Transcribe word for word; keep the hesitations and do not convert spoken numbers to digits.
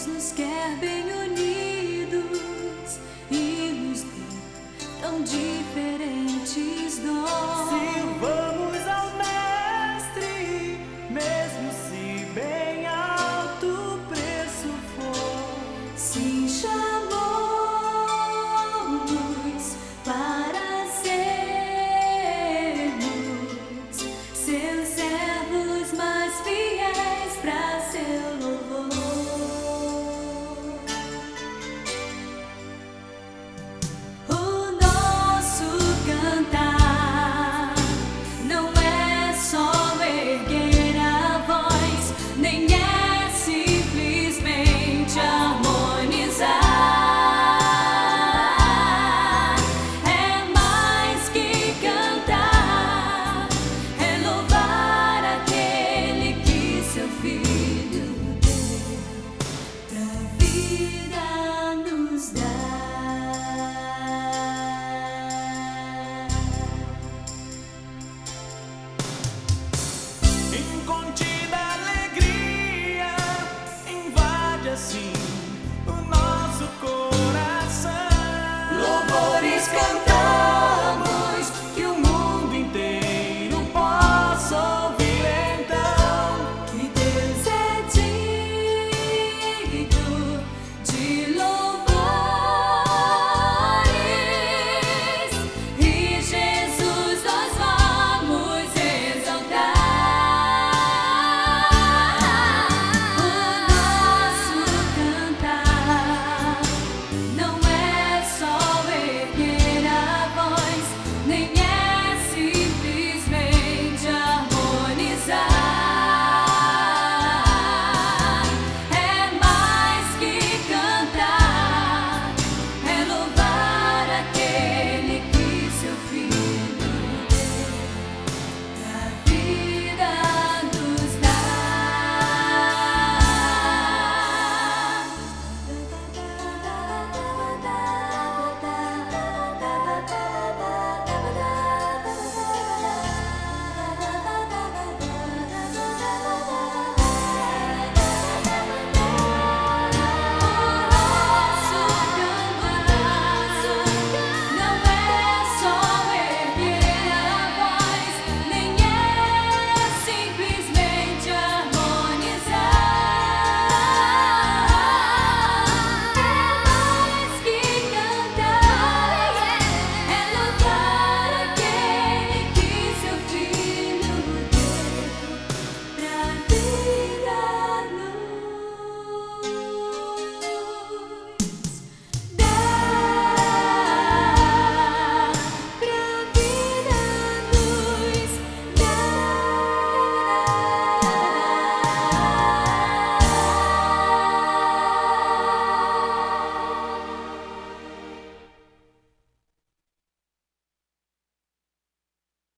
Deus nos quer bem unidos e nos deu tão diferentes dons. Sirvamos ao Mestre, mesmo se bem alto o preço for. Se chamou-nos para sermos seus servos mais fiéis para seu louvor. O nosso cantar não é só erguer a voz, nem é simplesmente harmonizar. É mais que cantar, é louvar aquele que seu Filho deu pra vida nos dar. Incontida alegria invade assim